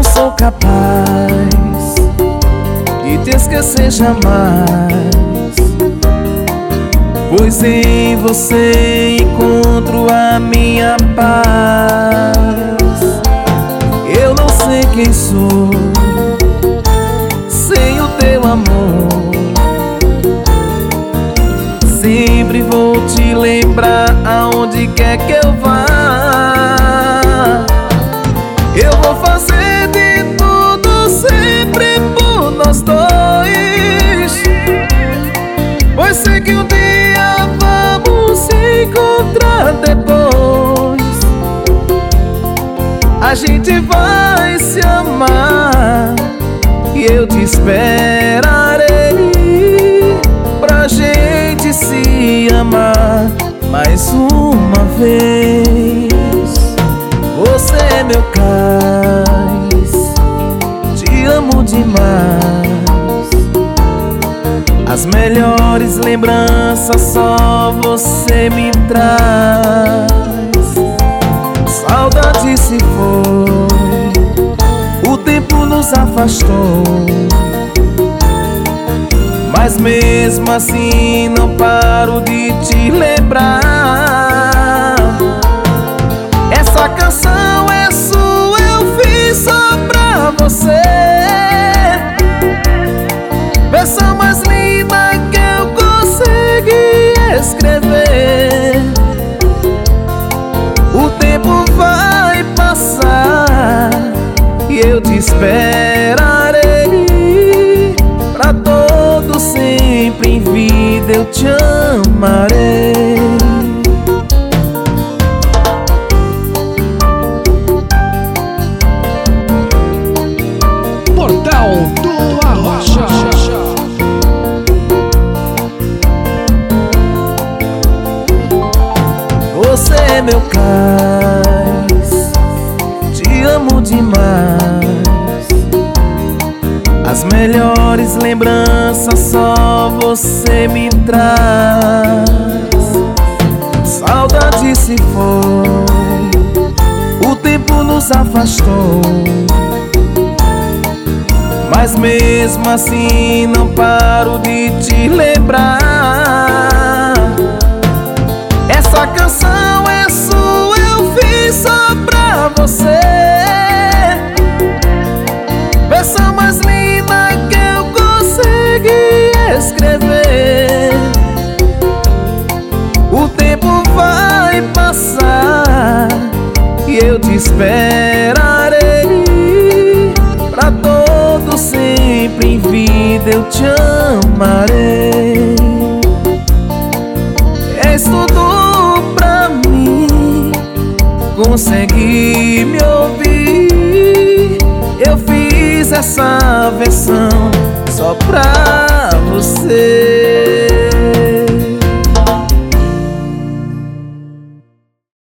não sou capaz de te esquecer jamais, pois em você encontro a minha paz. Eu não sei quem sou sem o teu amor. Sempre vou te lembrar aonde quer que eu vá. Eu vou fazer de tudo sempre por nós dois, pois sei que um dia vamos se encontrar depois. A gente vai se amar e eu te esperarei pra gente se amar mais uma vez. Você é meu cais, te amo demais. As melhores lembranças só você me traz. Saudade se foi, o tempo nos afastou, mas mesmo assim não paro de te lembrar. Essa canção é sua, eu fiz só pra você. Versão mais linda que eu consegui escrever. O tempo vai passar e eu te esperarei. Pra todo sempre em vida eu te amarei. Portal do Arrocha. Você é meu cais, te amo demais. As melhores lembranças só você me traz. Saudade se foi, o tempo nos afastou, mas mesmo assim não paro de te lembrar. Essa canção é sua, eu fiz só pra você. Versão mais linda que eu consegui escrever. O tempo vai passar e eu te esperarei. Pra todo sempre em vida eu te amarei. És tudo pra mim, consegui me ouvir. Eu fiz essa versão só pra você.